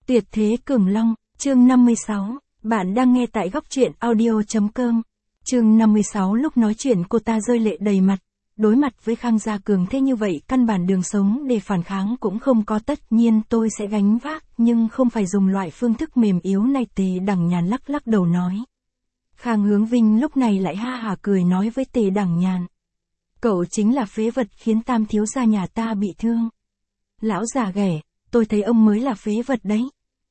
Tuyệt thế cường long, chương 56, bạn đang nghe tại góc truyện audio.com. Chương 56 lúc nói chuyện cô ta rơi lệ đầy mặt, đối mặt với Khang Gia Cường thế như vậy căn bản đường sống để phản kháng cũng không có, tất nhiên tôi sẽ gánh vác nhưng không phải dùng loại phương thức mềm yếu này. Tề Đằng Nhàn lắc lắc đầu nói. Khang Hướng Vinh lúc này lại ha hả cười nói với Tề Đằng Nhàn. Cậu chính là phế vật khiến Tam thiếu gia nhà ta bị thương. Lão già ghẻ, tôi thấy ông mới là phế vật đấy.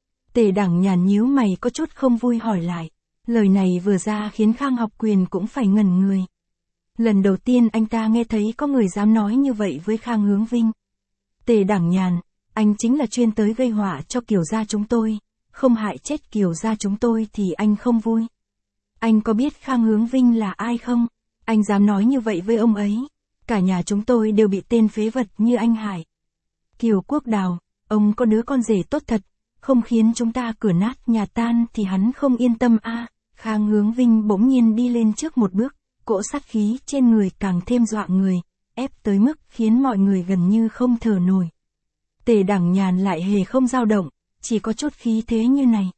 Tề Đằng Nhàn nhíu mày có chút không vui hỏi lại. Lời này vừa ra khiến Khang Học Quyền cũng phải ngẩn người. Lần đầu tiên anh ta nghe thấy có người dám nói như vậy với Khang Hướng Vinh. Tề Đằng Nhàn, anh chính là chuyên tới gây họa cho Kiều gia chúng tôi, không hại chết Kiều gia chúng tôi thì anh không vui. Anh có biết Khang Hướng Vinh là ai không? Anh dám nói như vậy với ông ấy. Cả nhà chúng tôi đều bị tên phế vật như anh hại. Kiều Quốc Đào, ông có đứa con rể tốt thật, không khiến chúng ta cửa nát nhà tan thì hắn không yên tâm a. Khang Hướng Vinh bỗng nhiên đi lên trước một bước, cỗ sát khí trên người càng thêm dọa người, ép tới mức khiến mọi người gần như không thở nổi. Tề Đằng Nhàn lại hề không dao động, chỉ có chút khí thế như này.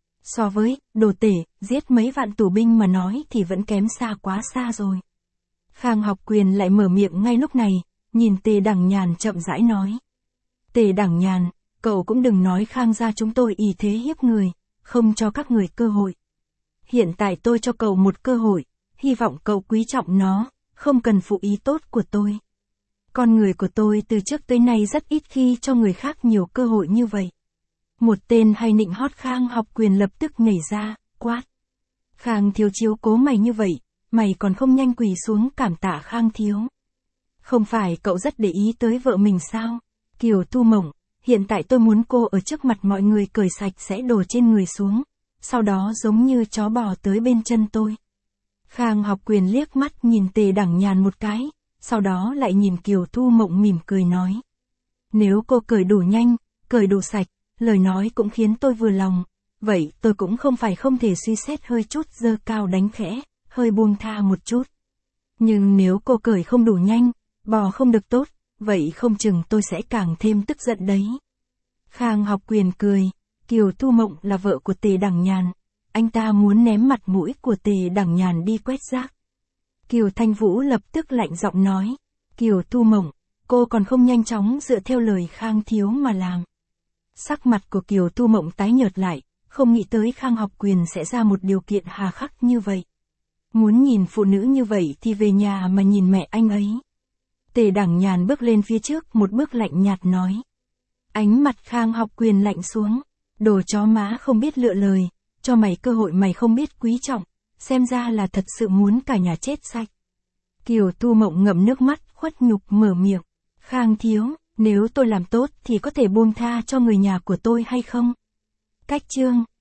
So với đồ tể, giết mấy vạn tù binh mà nói thì vẫn kém xa quá xa rồi. Khang Học Quyền lại mở miệng ngay lúc này, nhìn Tề Đằng Nhàn chậm rãi nói. Tề Đằng Nhàn, cậu cũng đừng nói Khang gia chúng tôi ỷ thế hiếp người, không cho các người cơ hội. Hiện tại tôi cho cậu một cơ hội, hy vọng cậu quý trọng nó, không cần phụ ý tốt của tôi. Con người của tôi từ trước tới nay rất ít khi cho người khác nhiều cơ hội như vậy. Một tên hay nịnh hót Khang Học Quyền lập tức nhảy ra, quát. Khang thiếu chiếu cố mày như vậy, mày còn không nhanh quỳ xuống cảm tạ Khang thiếu. Không phải cậu rất để ý tới vợ mình sao? Kiều Thu Mộng, hiện tại tôi muốn cô ở trước mặt mọi người cởi sạch sẽ đồ trên người xuống, sau đó giống như chó bò tới bên chân tôi. Khang Học Quyền liếc mắt nhìn Tề Đằng Nhàn một cái, sau đó lại nhìn Kiều Thu Mộng mỉm cười nói. Nếu cô cởi đủ nhanh, cởi đủ sạch, lời nói cũng khiến tôi vừa lòng, vậy tôi cũng không phải không thể suy xét hơi chút giơ cao đánh khẽ, hơi buông tha một chút. Nhưng nếu cô cởi không đủ nhanh, bò không được tốt, vậy không chừng tôi sẽ càng thêm tức giận đấy. Khang Học Quyền cười, Kiều Thu Mộng là vợ của Tề Đằng Nhàn, anh ta muốn ném mặt mũi của Tề Đằng Nhàn đi quét rác. Kiều Thanh Vũ lập tức lạnh giọng nói, Kiều Thu Mộng, cô còn không nhanh chóng dựa theo lời Khang thiếu mà làm. Sắc mặt của Kiều Thu Mộng tái nhợt lại, không nghĩ tới Khang Học Quyền sẽ ra một điều kiện hà khắc như vậy. Muốn nhìn phụ nữ như vậy thì về nhà mà nhìn mẹ anh ấy. Tề Đằng Nhàn bước lên phía trước một bước lạnh nhạt nói. Ánh mặt Khang Học Quyền lạnh xuống, đồ chó má không biết lựa lời, cho mày cơ hội mày không biết quý trọng, xem ra là thật sự muốn cả nhà chết sạch. Kiều Thu Mộng ngậm nước mắt khuất nhục mở miệng. Khang thiếu, nếu tôi làm tốt thì có thể buông tha cho người nhà của tôi hay không? Cách chương